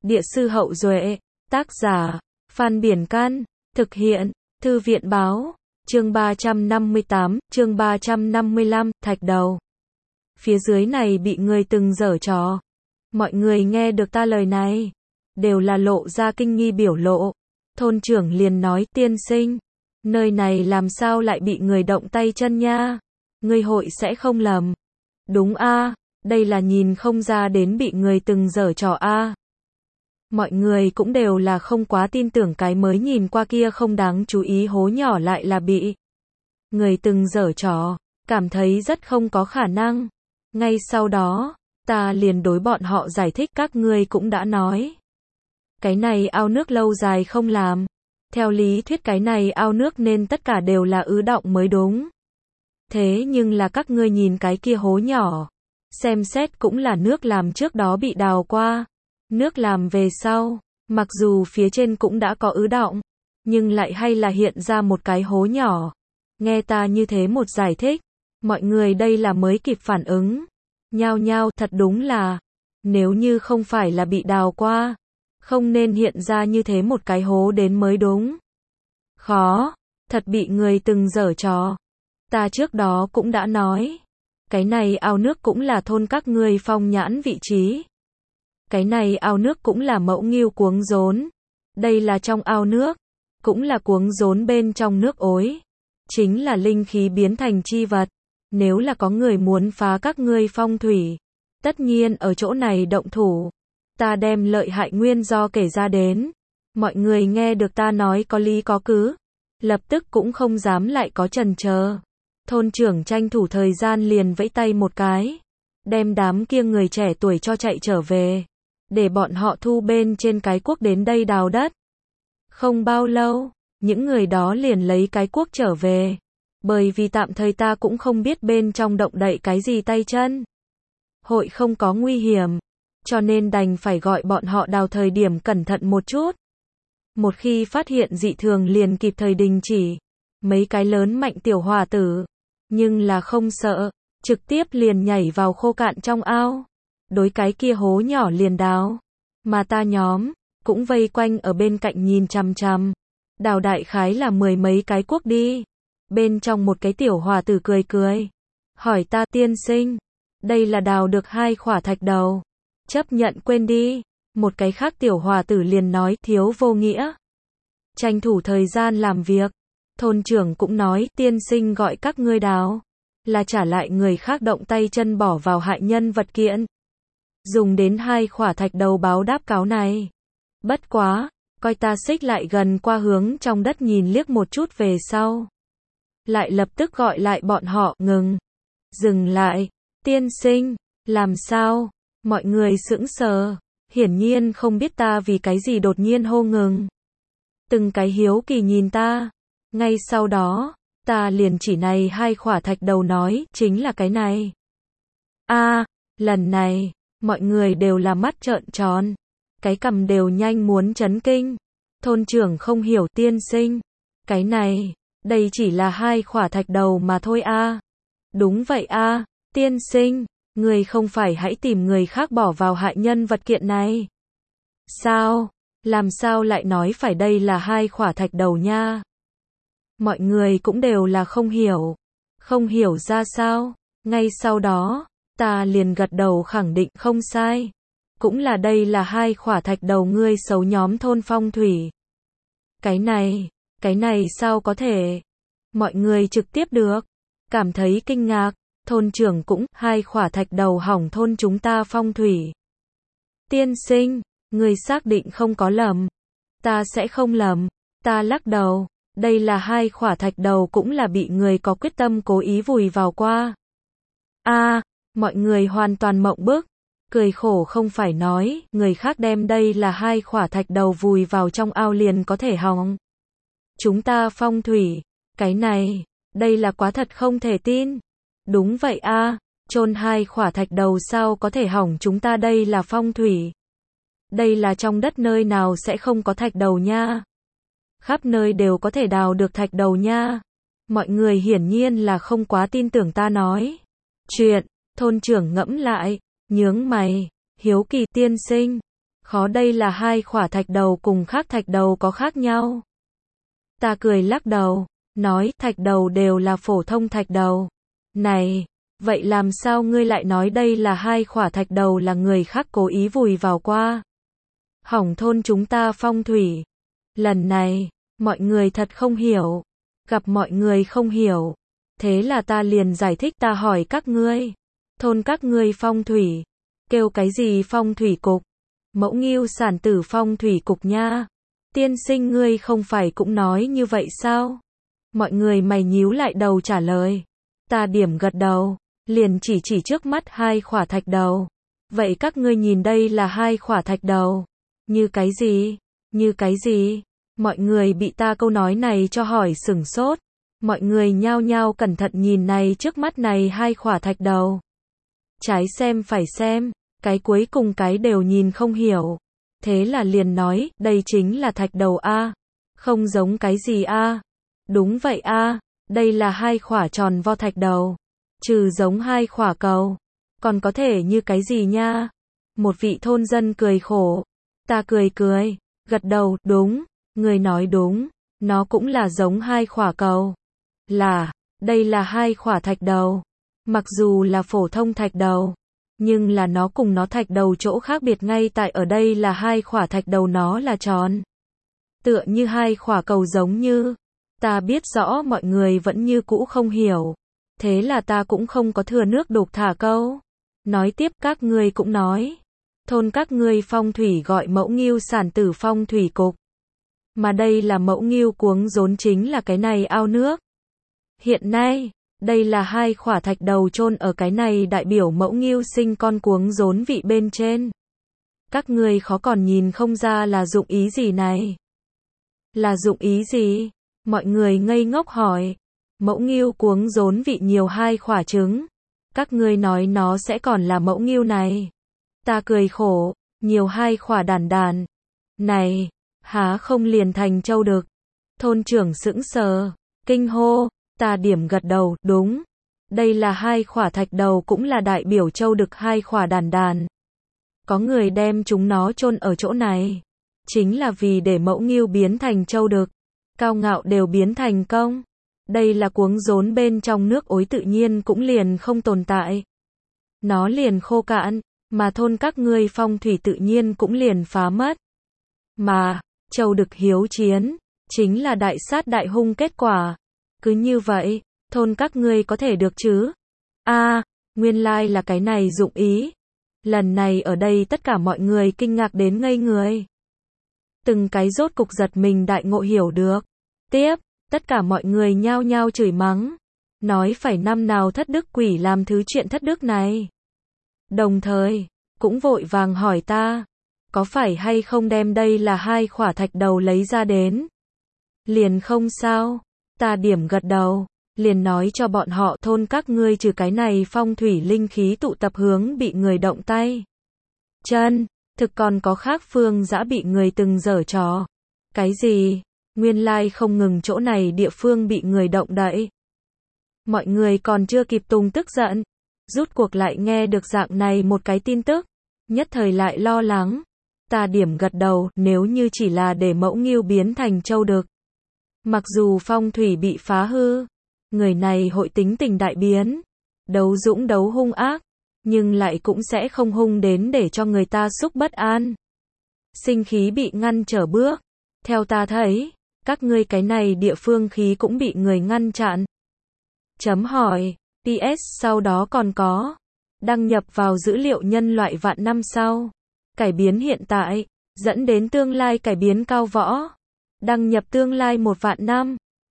Địa sư Hậu Duệ, tác giả, Phan Biển Can, thực hiện, Thư viện Báo, chương 358, chương 355, thạch đầu. Phía dưới này bị người từng giở trò. Mọi người nghe được ta lời này, đều là lộ ra kinh nghi biểu lộ. Thôn trưởng liền nói, tiên sinh, nơi này làm sao lại bị người động tay chân nha? Ngươi hội sẽ không lầm. Đúng a, đây là nhìn không ra đến bị người từng giở trò a. Mọi người cũng đều là không quá tin tưởng cái mới nhìn qua kia không đáng chú ý hố nhỏ lại là bị người từng giở trò, cảm thấy rất không có khả năng. Ngay sau đó, ta liền đối bọn họ giải thích các ngươi cũng đã nói. Cái này ao nước lâu dài không làm. Theo lý thuyết cái này ao nước nên tất cả đều là ứ đọng mới đúng. Thế nhưng là các ngươi nhìn cái kia hố nhỏ. Xem xét cũng là nước làm trước đó bị đào qua. Nước làm về sau, mặc dù phía trên cũng đã có ứ đọng, nhưng lại hay là hiện ra một cái hố nhỏ. Nghe ta như thế một giải thích, mọi người đây là mới kịp phản ứng. Nhao nhao, thật đúng là, nếu như không phải là bị đào qua, không nên hiện ra như thế một cái hố đến mới đúng. Khó, thật bị người từng giở trò. Ta trước đó cũng đã nói, cái này ao nước cũng là thôn các ngươi phong nhãn vị trí. Cái này ao nước cũng là mẫu nghêu cuống rốn. Đây là trong ao nước, cũng là cuống rốn bên trong nước ối. Chính là linh khí biến thành chi vật. Nếu là có người muốn phá các ngươi phong thủy, tất nhiên ở chỗ này động thủ. Ta đem lợi hại nguyên do kể ra đến. Mọi người nghe được ta nói có lý có cứ, lập tức cũng không dám lại có chần chờ. Thôn trưởng tranh thủ thời gian liền vẫy tay một cái, đem đám kia người trẻ tuổi cho chạy trở về, để bọn họ thu bên trên cái cuốc đến đây đào đất. Không bao lâu, những người đó liền lấy cái cuốc trở về, bởi vì tạm thời ta cũng không biết bên trong động đậy cái gì tay chân. Hội không có nguy hiểm, cho nên đành phải gọi bọn họ đào thời điểm cẩn thận một chút. Một khi phát hiện dị thường liền kịp thời đình chỉ. Mấy cái lớn mạnh tiểu hòa tử, nhưng là không sợ, trực tiếp liền nhảy vào khô cạn trong ao. Đối cái kia hố nhỏ liền đào. Mà ta nhóm, cũng vây quanh ở bên cạnh nhìn chằm chằm. Đào đại khái là 10 mấy cái cuốc đi. Bên trong một cái tiểu hòa tử cười cười. Hỏi ta, tiên sinh, đây là đào được 2 khỏa thạch đầu. Chấp nhận quên đi. Một cái khác tiểu hòa tử liền nói, thiếu vô nghĩa. Tranh thủ thời gian làm việc. Thôn trưởng cũng nói, tiên sinh gọi các ngươi đào, là trả lại người khác động tay chân bỏ vào hại nhân vật kiện. Dùng đến 2 khỏa thạch đầu báo đáp cáo này. Bất quá, coi ta xích lại gần qua hướng trong đất nhìn liếc một chút về sau. Lại lập tức gọi lại bọn họ, ngừng. Dừng lại, tiên sinh, làm sao? Mọi người sững sờ, hiển nhiên không biết ta vì cái gì đột nhiên hô ngừng. Từng cái hiếu kỳ nhìn ta. Ngay sau đó, ta liền chỉ này 2 khỏa thạch đầu nói, chính là cái này. Lần này, mọi người đều là mắt trợn tròn. Cái cằm đều nhanh muốn chấn kinh. Thôn trưởng không hiểu, tiên sinh. Cái này, đây chỉ là 2 khỏa thạch đầu mà thôi a. Đúng vậy a, tiên sinh, người không phải hãy tìm người khác bỏ vào hại nhân vật kiện này. Sao? Làm sao lại nói phải đây là 2 khỏa thạch đầu nha? Mọi người cũng đều là không hiểu. Không hiểu ra sao. Ngay sau đó, ta liền gật đầu khẳng định không sai. Cũng là đây là 2 khỏa thạch đầu ngươi xấu nhóm thôn phong thủy. Cái này sao có thể? Mọi người trực tiếp được. Cảm thấy kinh ngạc. Thôn trưởng cũng, 2 khỏa thạch đầu hỏng thôn chúng ta phong thủy. Tiên sinh, người xác định không có lầm. Ta sẽ không lầm. Ta lắc đầu. Đây là 2 khỏa thạch đầu cũng là bị người có quyết tâm cố ý vùi vào qua. Mọi người hoàn toàn mộng bức. Cười khổ không phải nói, người khác đem đây là 2 khỏa thạch đầu vùi vào trong ao liền có thể hỏng chúng ta phong thủy. Cái này, đây là quá thật không thể tin. Đúng vậy chôn 2 khỏa thạch đầu sao có thể hỏng chúng ta, đây là phong thủy. Đây là trong đất nơi nào sẽ không có thạch đầu nha. Khắp nơi đều có thể đào được thạch đầu nha. Mọi người hiển nhiên là không quá tin tưởng ta nói chuyện. Thôn trưởng ngẫm lại, nhướng mày, hiếu kỳ, tiên sinh, Khó đây là hai khỏa thạch đầu cùng khác thạch đầu có khác nhau. Ta cười lắc đầu, nói thạch đầu đều là phổ thông thạch đầu. Này, vậy làm sao ngươi lại nói đây là hai khỏa thạch đầu là người khác cố ý vùi vào qua? Hỏng thôn chúng ta phong thủy. Lần này, mọi người thật không hiểu. Gặp mọi người không hiểu. Thế là ta liền giải thích, ta hỏi các ngươi. Thôn các ngươi phong thủy. Kêu cái gì phong thủy cục? Mẫu Ngưu sản tử phong thủy cục nha. Tiên sinh ngươi không phải cũng nói như vậy sao? Mọi người mày nhíu lại đầu trả lời. Ta điểm gật đầu, liền chỉ trước mắt hai khỏa thạch đầu. Vậy các ngươi nhìn đây là hai khỏa thạch đầu. Như cái gì? Như cái gì? Mọi người bị ta câu nói này cho hỏi sửng sốt. Mọi người nhao nhao cẩn thận nhìn này trước mắt này hai khỏa thạch đầu. Trái xem phải xem, cái cuối cùng cái đều nhìn không hiểu. Thế là liền nói, đây chính là thạch đầu A. Không giống cái gì A. Đúng vậy A, đây là hai khỏa tròn vo thạch đầu. Trừ giống hai khỏa cầu. Còn có thể như cái gì nha? Một vị thôn dân cười khổ. Ta cười, gật đầu, đúng, người nói đúng. Nó cũng là giống hai khỏa cầu. Đây là hai khỏa thạch đầu. Mặc dù là phổ thông thạch đầu. Nhưng là nó cùng nó thạch đầu chỗ khác biệt ngay tại ở đây là hai khỏa thạch đầu nó là tròn. Tựa như hai khỏa cầu giống như. Ta biết rõ mọi người vẫn như cũ không hiểu. Thế là ta cũng không có thừa nước đục thả câu. Nói tiếp các ngươi cũng nói. Thôn các ngươi phong thủy gọi Mẫu Ngưu sản tử phong thủy cục. Mà đây là Mẫu Ngưu cuống rốn chính là cái này ao nước. Hiện nay, đây là hai khỏa thạch đầu chôn ở cái này đại biểu Mẫu Ngưu sinh con cuống rốn vị bên trên. Các ngươi khó còn nhìn không ra là dụng ý gì này. Là dụng ý gì? Mọi người ngây ngốc hỏi. Mẫu Ngưu cuống rốn vị nhiều hai khỏa trứng. Các ngươi nói nó sẽ còn là Mẫu Ngưu này. Ta cười khổ, nhiều hai khỏa đàn. Này, há không liền thành trâu đực. Thôn trưởng sững sờ, kinh hô, ta điểm gật đầu, đúng. Đây là hai khỏa thạch đầu cũng là đại biểu trâu đực hai khỏa đàn. Có người đem chúng nó chôn ở chỗ này. Chính là vì để Mẫu Ngưu biến thành trâu đực. Cao ngạo đều biến thành công. Đây là cuống rốn bên trong nước ối tự nhiên cũng liền không tồn tại. Nó liền khô cạn, mà thôn các ngươi phong thủy tự nhiên cũng liền phá mất. Mà, trâu đực hiếu chiến, chính là đại sát đại hung kết quả. Cứ như vậy, thôn các ngươi có thể được chứ? Nguyên lai là cái này dụng ý. Lần này ở đây tất cả mọi người kinh ngạc đến ngây người. Từng cái rốt cục giật mình đại ngộ hiểu được. Tiếp, tất cả mọi người nhao nhao chửi mắng. Nói phải năm nào thất đức quỷ làm thứ chuyện thất đức này. Đồng thời, cũng vội vàng hỏi ta. Có phải hay không đem đây là hai khỏa thạch đầu lấy ra đến? Liền không sao. Ta điểm gật đầu. Liền nói cho bọn họ thôn các ngươi trừ cái này phong thủy linh khí tụ tập hướng bị người động tay. Chân, thực còn có khác phương dã bị người từng giở trò. Cái gì? Nguyên lai không ngừng chỗ này địa phương bị người động đậy. Mọi người còn chưa kịp tung tức giận. Rút cuộc lại nghe được dạng này một cái tin tức. Nhất thời lại lo lắng. Ta điểm gật đầu, nếu như chỉ là để Mẫu Ngưu biến thành trâu đực. Mặc dù phong thủy bị phá hư. Người này hội tính tình đại biến. Đấu dũng đấu hung ác. Nhưng lại cũng sẽ không hung đến để cho người ta xúc bất an. Sinh khí bị ngăn trở bước. Theo ta thấy, các ngươi cái này địa phương khí cũng bị người ngăn chặn. Chấm hỏi, PS sau đó còn có. Đăng nhập vào dữ liệu nhân loại vạn năm sau. Cải biến hiện tại, dẫn đến tương lai cải biến cao võ. Đăng nhập tương lai 1 vạn năm.